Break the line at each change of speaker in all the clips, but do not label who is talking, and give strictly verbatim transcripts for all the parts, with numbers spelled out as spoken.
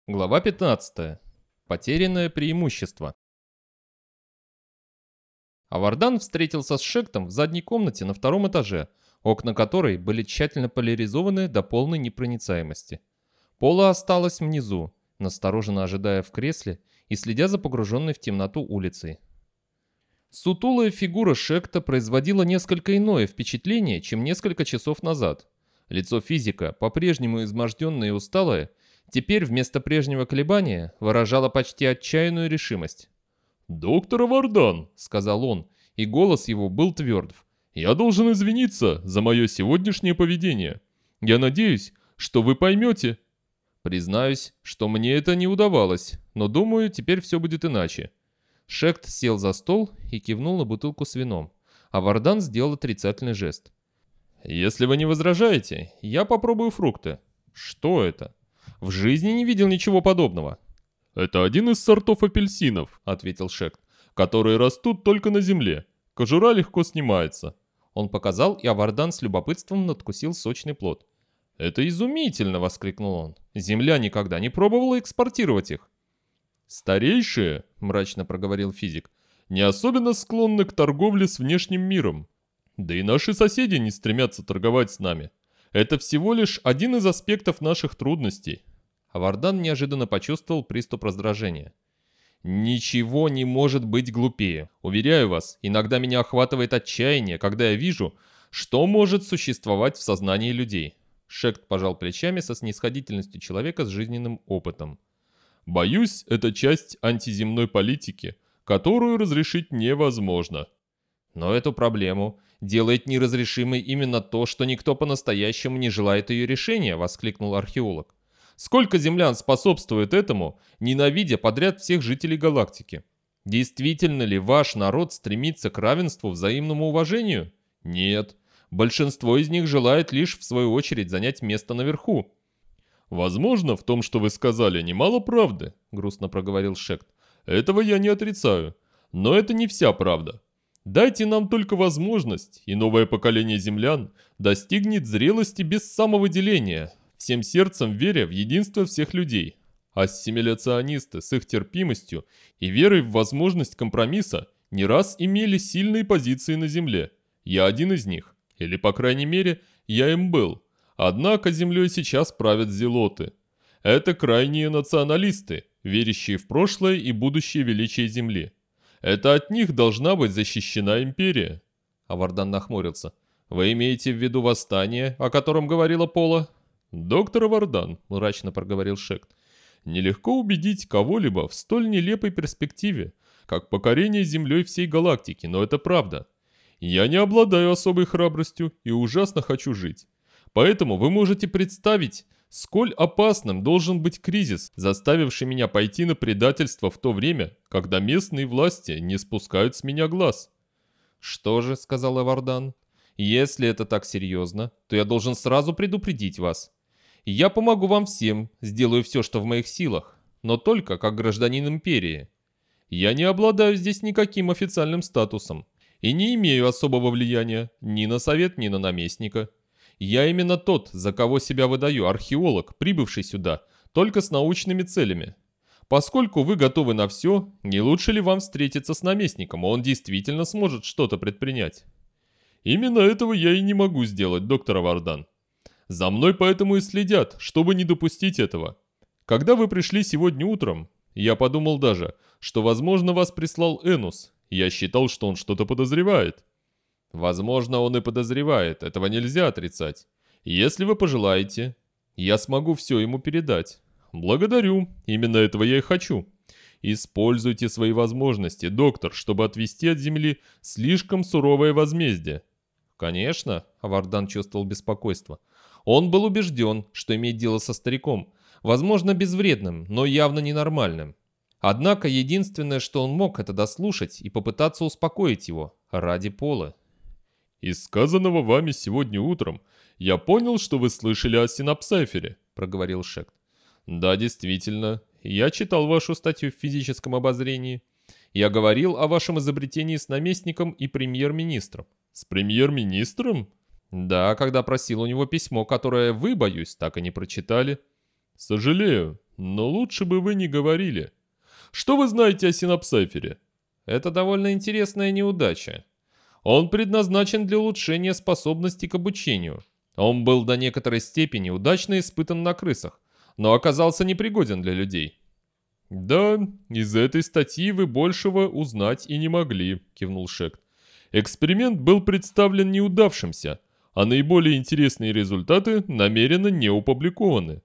Глава пятнадцатая. Потерянное преимущество. Авардан встретился с Шектом в задней комнате на втором этаже, окна которой были тщательно поляризованы до полной непроницаемости. Пола осталась внизу, настороженно ожидая в кресле и следя за погруженной в темноту улицей. Сутулая фигура Шекта производила несколько иное впечатление, чем несколько часов назад. Лицо физика, по-прежнему изможденное и усталое, теперь вместо прежнего колебания выражало почти отчаянную решимость.
«Доктор Авардан», —
сказал он, и голос его был тверд.
«я должен извиниться за мое сегодняшнее поведение. Я надеюсь, что вы поймете».
Признаюсь, что мне это не удавалось, но думаю, теперь все будет иначе. Шект сел за стол и кивнул на бутылку с вином, а Вардан сделал отрицательный жест. «Если вы не возражаете, я попробую фрукты». «Что это? В жизни не видел ничего подобного».
«Это один из сортов апельсинов», — ответил Шект, «которые растут только на земле. Кожура легко снимается».
Он показал, и Авардан с любопытством надкусил сочный плод. «Это изумительно!» — воскликнул он. «Земля никогда не пробовала экспортировать их».
«Старейшие», — мрачно проговорил физик, — «не особенно склонны к торговле с внешним миром. Да и наши соседи не стремятся торговать с нами. Это всего лишь один из аспектов наших трудностей».
Авардан неожиданно почувствовал приступ раздражения. «Ничего не может быть глупее. Уверяю вас, иногда меня охватывает отчаяние, когда я вижу, что может существовать в сознании людей». Шект пожал плечами со снисходительностью человека с жизненным опытом.
«Боюсь, это часть антиземной политики, которую разрешить невозможно».
«Но эту проблему делает неразрешимой именно то, что никто по-настоящему не желает ее решения», — воскликнул археолог. «Сколько землян способствует этому, ненавидя подряд всех жителей галактики? Действительно ли ваш народ стремится к равенству, взаимному уважению? Нет. Большинство из них желает лишь, в свою очередь, занять место наверху».
«Возможно, в том, что вы сказали, немало правды», — грустно проговорил Шект. «Этого я не отрицаю. Но это не вся правда. Дайте нам только возможность, и новое поколение землян достигнет зрелости без самовыделения, всем сердцем веря в единство всех людей. Ассимиляционисты с их терпимостью и верой в возможность компромисса не раз имели сильные позиции на земле. Я один из них, или, по крайней мере, я им был. Однако землей сейчас правят зелоты. Это крайние националисты, верящие в прошлое и будущее величие земли. Это от них должна быть защищена империя».
Авардан нахмурился. «Вы имеете в виду восстание, о котором говорила Пола?»
«Доктор Авардан», — мрачно проговорил Шект, — «нелегко убедить кого-либо в столь нелепой перспективе, как покорение землей всей галактики, но это правда. Я не обладаю особой храбростью и ужасно хочу жить. Поэтому вы можете представить, сколь опасным должен быть кризис, заставивший меня пойти на предательство в то время, когда местные власти не спускают с меня глаз».
«Что же», — сказал Авардан, — «если это так серьезно, то я должен сразу предупредить вас. Я помогу вам всем, сделаю все, что в моих силах, но только как гражданин империи. Я не обладаю здесь никаким официальным статусом и не имею особого влияния ни на совет, ни на наместника. Я именно тот, за кого себя выдаю, археолог, прибывший сюда, только с научными целями. Поскольку вы готовы на все, не лучше ли вам встретиться с наместником, он действительно сможет что-то предпринять?»
«Именно этого я и не могу сделать, доктор Авардан. За мной поэтому и следят, чтобы не допустить этого. Когда вы пришли сегодня утром, я подумал даже, что, возможно, вас прислал Энус. Я считал, что он что-то подозревает».
«Возможно, он и подозревает, этого нельзя отрицать. Если вы пожелаете, я смогу все ему передать».
«Благодарю, именно этого я и хочу. Используйте свои возможности, доктор, чтобы отвести от Земли слишком суровое возмездие».
«Конечно», — Авардан чувствовал беспокойство. Он был убежден, что имеет дело со стариком, возможно, безвредным, но явно ненормальным. Однако единственное, что он мог, это дослушать и попытаться успокоить его ради Полы.
«Из сказанного вами сегодня утром я понял, что вы слышали о синапсайфере», — проговорил Шект.
«Да, действительно. Я читал вашу статью в физическом обозрении. Я говорил о вашем изобретении с наместником и премьер-министром».
«С премьер-министром?»
«Да, когда просил у него письмо, которое вы, боюсь, так и не прочитали».
«Сожалею, Но лучше бы вы не говорили. Что вы знаете о синапсайфере?
Это довольно интересная неудача. Он предназначен для улучшения способностей к обучению. Он был до некоторой степени удачно испытан на крысах, но оказался непригоден для людей.
«Да, из этой статьи вы большего узнать и не могли», — кивнул Шект. «Эксперимент был представлен неудавшимся, а наиболее интересные результаты намеренно не опубликованы».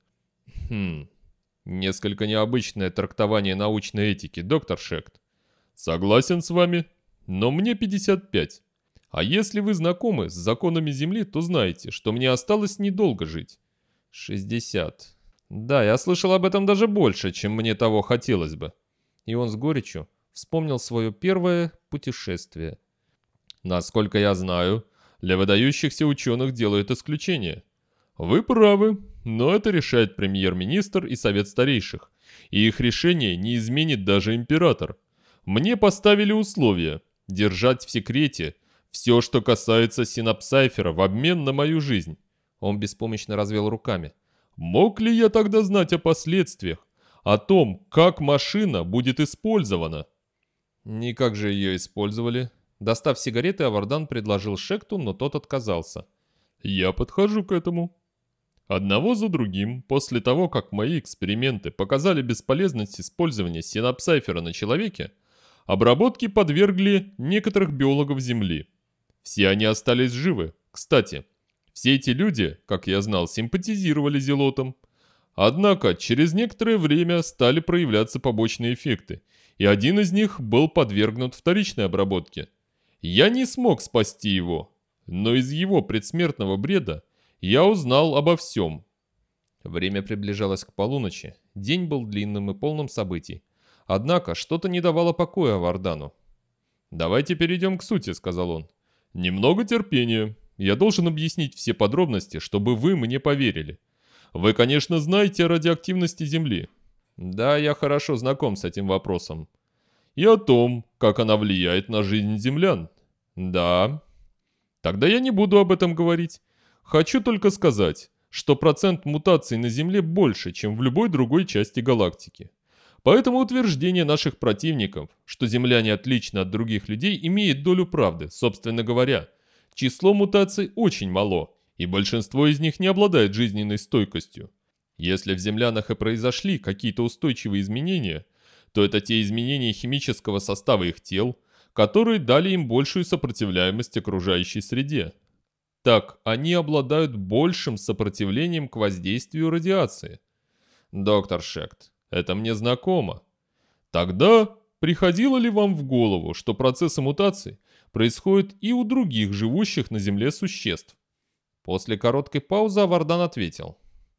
Хм, несколько необычное трактование научной этики, доктор Шект.
«Согласен с вами, но мне пятьдесят пять. А если вы знакомы с законами Земли, то знаете, что мне осталось недолго жить».
шестьдесят. Да, я слышал об этом даже больше, чем мне того хотелось бы. И он с горечью вспомнил свое первое путешествие.
Насколько я знаю, для выдающихся ученых делают исключение. Вы правы, но это решает премьер-министр и совет старейших. И их решение не изменит даже император. Мне поставили условия держать в секрете все, что касается синапсайфера в обмен на мою жизнь.
Он беспомощно развел руками.
Мог ли я тогда знать о последствиях? О том, как машина будет использована?
Никак же ее использовали. Достав сигареты, Авардан предложил Шекту, но тот отказался.
Я подхожу к этому. Одного за другим, после того, как мои эксперименты показали бесполезность использования синапсайфера на человеке, обработке подвергли некоторых биологов Земли. Все они остались живы. Кстати, все эти люди, как я знал, симпатизировали зелотам. Однако через некоторое время стали проявляться побочные эффекты, и один из них был подвергнут вторичной обработке. Я не смог спасти его, но из его предсмертного бреда я узнал обо всем.
Время приближалось к полуночи, день был длинным и полным событий. Однако что-то не давало покоя Авардану.
«Давайте перейдем к сути», — сказал он. «Немного терпения. Я должен объяснить все подробности, чтобы вы мне поверили. Вы, конечно, знаете о радиоактивности Земли».
«Да, я хорошо знаком с этим вопросом».
«И о том, как она влияет на жизнь землян».
«Да».
«Тогда я не буду об этом говорить. Хочу только сказать, что процент мутаций на Земле больше, чем в любой другой части галактики. Поэтому утверждение наших противников, что земляне отличны от других людей, имеет долю правды. Собственно говоря, число мутаций очень мало, и большинство из них не обладает жизненной стойкостью. Если в землянах и произошли какие-то устойчивые изменения, то это те изменения химического состава их тел, которые дали им большую сопротивляемость окружающей среде. Так, они обладают большим сопротивлением к воздействию радиации.
Доктор Шект,
это мне знакомо. Тогда приходило ли вам в голову, что процессы мутаций происходят и у других живущих на Земле существ?
После короткой паузы Авардан ответил.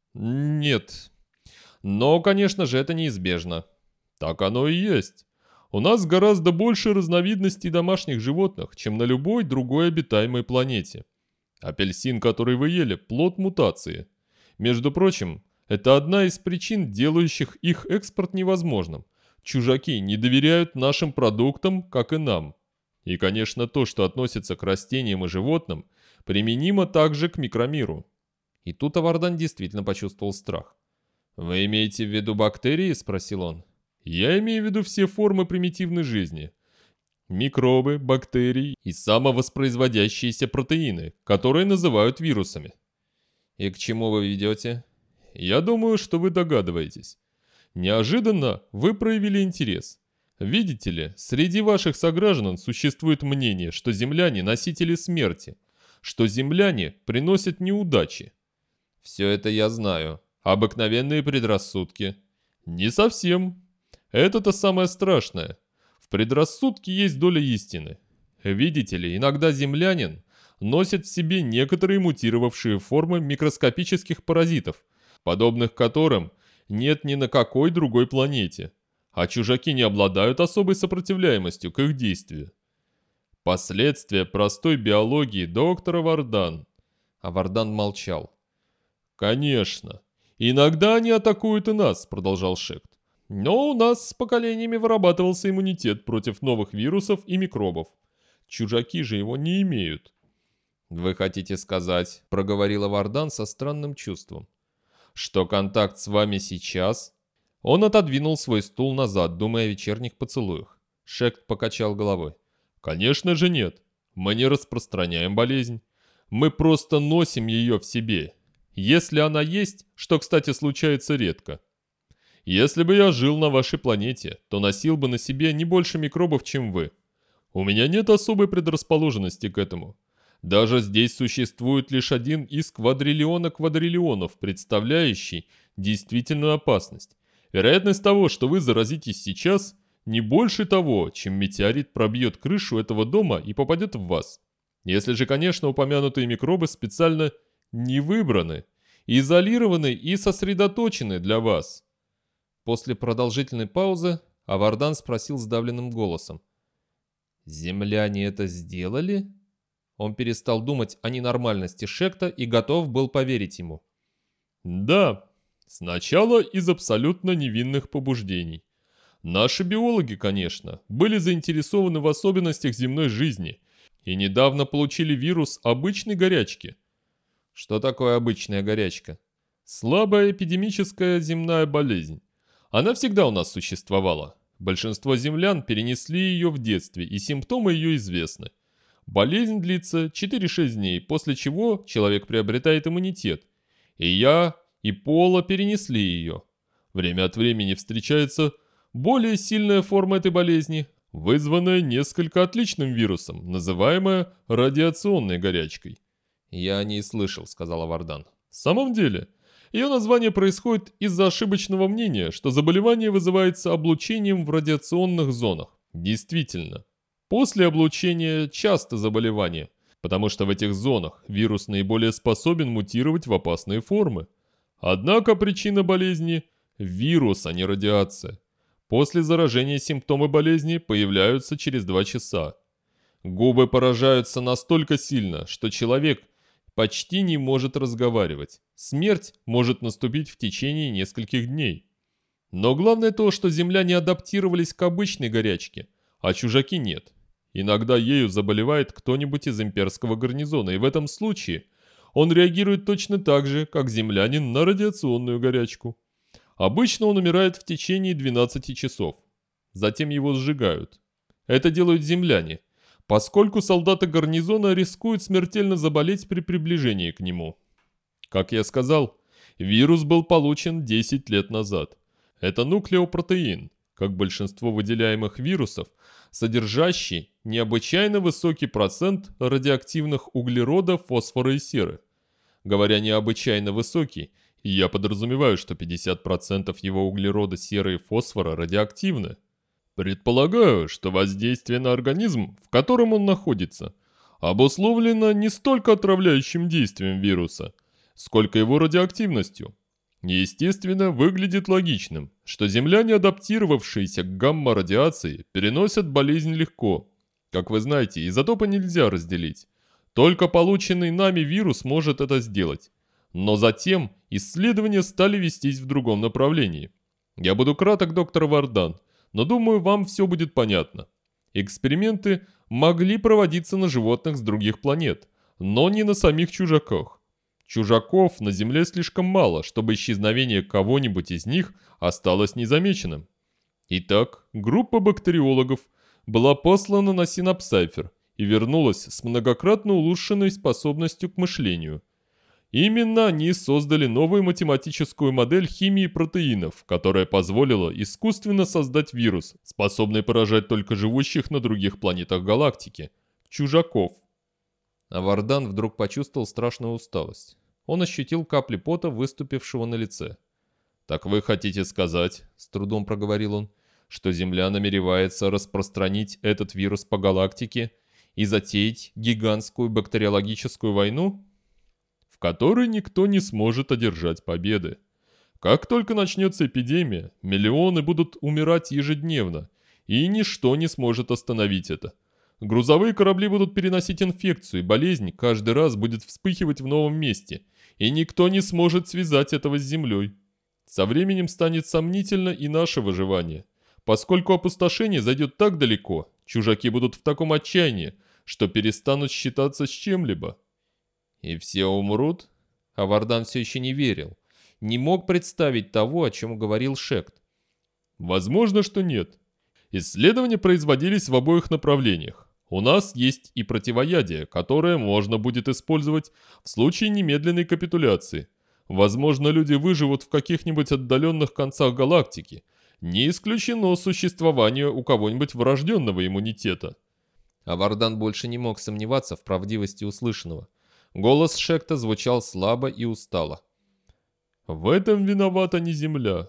Нет.
Но, конечно же, это неизбежно.
Так оно и есть. У нас гораздо больше разновидностей домашних животных, чем на любой другой обитаемой планете. Апельсин, который вы ели, плод мутации. Между прочим, это одна из причин, делающих их экспорт невозможным. Чужаки не доверяют нашим продуктам, как и нам. И, конечно, то, что относится к растениям и животным, применимо также к микромиру.
И тут Авардан действительно почувствовал страх. «Вы имеете в виду бактерии?» – спросил он.
«Я имею в виду все формы примитивной жизни. Микробы, бактерии и самовоспроизводящиеся протеины, которые называют вирусами».
«И к чему вы ведете?»
«Я думаю, что вы догадываетесь. Неожиданно вы проявили интерес. Видите ли, среди ваших сограждан существует мнение, что земляне – носители смерти, что земляне приносят неудачи».
«Все это я знаю.
Обыкновенные предрассудки». «Не совсем. Это-то самое страшное. В предрассудке есть доля истины. Видите ли, иногда землянин носит в себе некоторые мутировавшие формы микроскопических паразитов, подобных которым нет ни на какой другой планете, а чужаки не обладают особой сопротивляемостью к их действию. Последствия простой биологии, доктор Авардан».
Авардан молчал.
«Конечно. Иногда они атакуют и нас», — продолжал Шект. «Но у нас с поколениями вырабатывался иммунитет против новых вирусов и микробов. Чужаки же его не имеют».
«Вы хотите сказать», — проговорил Авардан со странным чувством,
«что контакт с вами сейчас
Он отодвинул свой стул назад, думая о вечерних поцелуях. Шект покачал головой.
Конечно же нет. Мы не распространяем болезнь. Мы просто носим ее в себе. Если она есть, что, кстати, случается редко. Если бы я жил на вашей планете, то носил бы на себе не больше микробов, чем вы. У меня нет особой предрасположенности к этому. Даже здесь существует лишь один из квадриллиона квадриллионов, представляющий действительную опасность. Вероятность того, что вы заразитесь сейчас, не больше того, чем метеорит пробьет крышу этого дома и попадет в вас. Если же, конечно, упомянутые микробы специально не выбраны, изолированы и сосредоточены для вас.
После продолжительной паузы Авардан спросил сдавленным голосом. «Земляне это сделали?» Он перестал думать о ненормальности Шекта и готов был поверить ему.
«Да, сначала из абсолютно невинных побуждений. Наши биологи, конечно, были заинтересованы в особенностях земной жизни и недавно получили вирус обычной горячки».
«Что такое обычная горячка?»
«Слабая эпидемическая земная болезнь. Она всегда у нас существовала. Большинство землян перенесли ее в детстве, и симптомы ее известны. Болезнь длится четыре-шесть дней, после чего человек приобретает иммунитет. И я, и Пола перенесли ее. Время от времени встречается более сильная форма этой болезни, вызванная несколько отличным вирусом, называемая радиационной горячкой».
«Я о ней слышал», — сказал Авардан.
В самом деле, ее название происходит из-за ошибочного мнения, что заболевание вызывается облучением в радиационных зонах. Действительно, после облучения часто заболевание, потому что в этих зонах вирус наиболее способен мутировать в опасные формы. Однако причина болезни – вирус, а не радиация. После заражения симптомы болезни появляются через два часа. Губы поражаются настолько сильно, что человек почти не может разговаривать. Смерть может наступить в течение нескольких дней. Но главное то, что земляне адаптировались к обычной горячке, а чужаки нет. Иногда ею заболевает кто-нибудь из имперского гарнизона, и в этом случае он реагирует точно так же, как землянин на радиационную горячку. Обычно он умирает в течение двенадцати часов. Затем его сжигают. Это делают земляне, поскольку солдаты гарнизона рискуют смертельно заболеть при приближении к нему. Как я сказал, вирус был получен десять лет назад. Это нуклеопротеин, как большинство выделяемых вирусов, содержащий необычайно высокий процент радиоактивных углерода, фосфора и серы. Говоря необычайно высокий, я подразумеваю, что пятьдесят процентов его углерода, серы и фосфора радиоактивны. Предполагаю, что воздействие на организм, в котором он находится, обусловлено не столько отравляющим действием вируса, сколько его радиоактивностью. Естественно, выглядит логичным, что земляне, адаптировавшиеся к гамма-радиации, переносят болезнь легко. Как вы знаете, изотопы нельзя разделить. Только полученный нами вирус может это сделать. Но затем исследования стали вестись в другом направлении. Я буду краток, доктор Вардан, но думаю, вам все будет понятно. Эксперименты могли проводиться на животных с других планет, но не на самих чужаках. Чужаков на Земле слишком мало, чтобы исчезновение кого-нибудь из них осталось незамеченным. Итак, группа бактериологов была послана на Синапсайфер и вернулась с многократно улучшенной способностью к мышлению. Именно они создали новую математическую модель химии протеинов, которая позволила искусственно создать вирус, способный поражать только живущих на других планетах галактики – чужаков.
Авардан вдруг почувствовал страшную усталость. Он ощутил капли пота, выступившего на лице.
«Так вы хотите сказать, — с трудом проговорил он, — что Земля намеревается распространить этот вирус по галактике и затеять гигантскую бактериологическую войну, в которой никто не сможет одержать победы? Как только начнется эпидемия, миллионы будут умирать ежедневно, и ничто не сможет остановить это. Грузовые корабли будут переносить инфекцию, и болезнь каждый раз будет вспыхивать в новом месте, и никто не сможет связать этого с Землей. Со временем станет сомнительно и наше выживание. Поскольку опустошение зайдет так далеко, чужаки будут в таком отчаянии, что перестанут считаться с чем-либо».
«И все умрут?» Авардан все еще не верил. Не мог представить того, о чем говорил Шект.
Возможно, что нет. Исследования производились в обоих направлениях. У нас есть и противоядие, которое можно будет использовать в случае немедленной капитуляции. Возможно, люди выживут в каких-нибудь отдаленных концах галактики. Не исключено существование у кого-нибудь врожденного иммунитета.
А Вардан больше не мог сомневаться в правдивости услышанного. Голос Шекта звучал слабо и устало.
В этом виновата не Земля.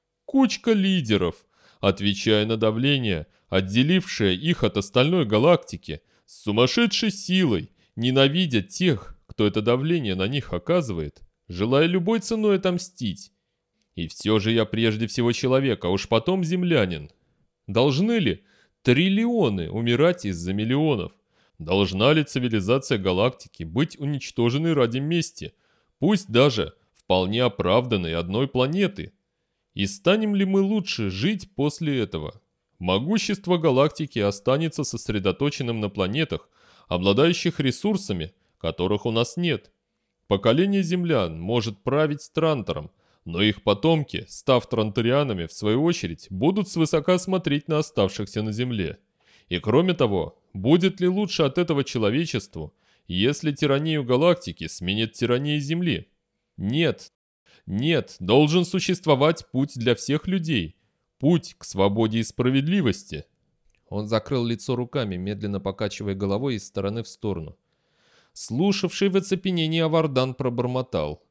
Кучка лидеров, отвечая на давление, отделившее их от остальной галактики, с сумасшедшей силой, ненавидят тех, кто это давление на них оказывает, желая любой ценой отомстить. И все же я прежде всего человек, а уж потом землянин. Должны ли триллионы умирать из-за миллионов? Должна ли цивилизация галактики быть уничтоженной ради мести, пусть даже вполне оправданной одной планеты? И станем ли мы лучше жить после этого? Могущество галактики останется сосредоточенным на планетах, обладающих ресурсами, которых у нас нет. Поколение землян может править Трантором, но их потомки, став транторианами, в свою очередь, будут свысока смотреть на оставшихся на Земле. И кроме того, будет ли лучше от этого человечеству, если тиранию галактики сменит тирания Земли? Нет. Нет, должен существовать путь для всех людей. Путь к свободе и справедливости.
Он закрыл лицо руками, медленно покачивая головой из стороны в сторону. Слушавший в оцепенении Авардан пробормотал.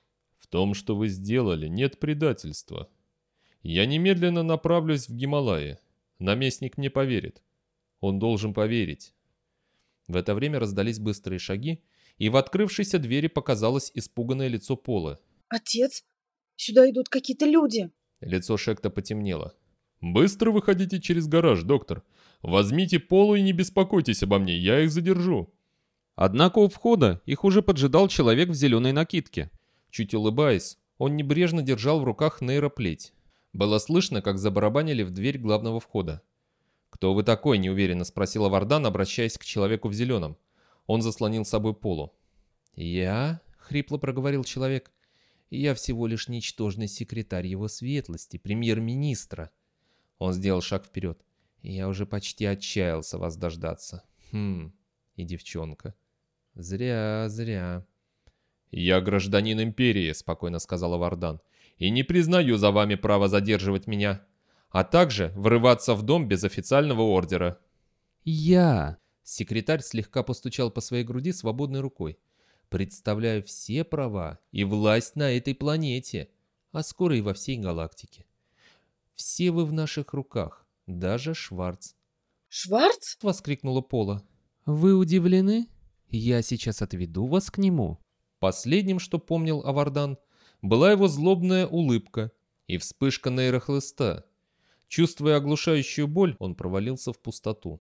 В том, что вы сделали, нет предательства. Я немедленно направлюсь в Гималаи. Наместник мне поверит. Он должен поверить.
В это время раздались быстрые шаги, и в открывшейся двери показалось испуганное лицо Пола.
«Отец, сюда идут какие-то люди!»
Лицо Шекта потемнело.
«Быстро выходите через гараж, доктор. Возьмите Полу и не беспокойтесь обо мне, я их задержу».
Однако у входа их уже поджидал человек в зеленой накидке. Чуть улыбаясь, он небрежно держал в руках нейроплеть. Было слышно, как забарабанили в дверь главного входа. «Кто вы такой?» – неуверенно спросила Вардан, обращаясь к человеку в зеленом. Он заслонил с собой Полу. «Я?» – хрипло проговорил человек. «Я всего лишь ничтожный секретарь его светлости, премьер-министра». Он сделал шаг вперед. «Я уже почти отчаялся вас дождаться. Хм, и девчонка. Зря, зря».
«Я гражданин империи», — спокойно сказала Вардан, «и не признаю за вами право задерживать меня, а также врываться в дом без официального ордера».
«Я...» — секретарь слегка постучал по своей груди свободной рукой. «Представляю все права и власть на этой планете, а скоро и во всей галактике. Все вы в наших руках, даже Шварц».
«Шварц?»
— воскликнула Пола. «Вы удивлены? Я сейчас отведу вас к нему». Последним, что помнил Авардан, была его злобная улыбка и вспышка нейрохлыста. Чувствуя оглушающую боль, он провалился в пустоту.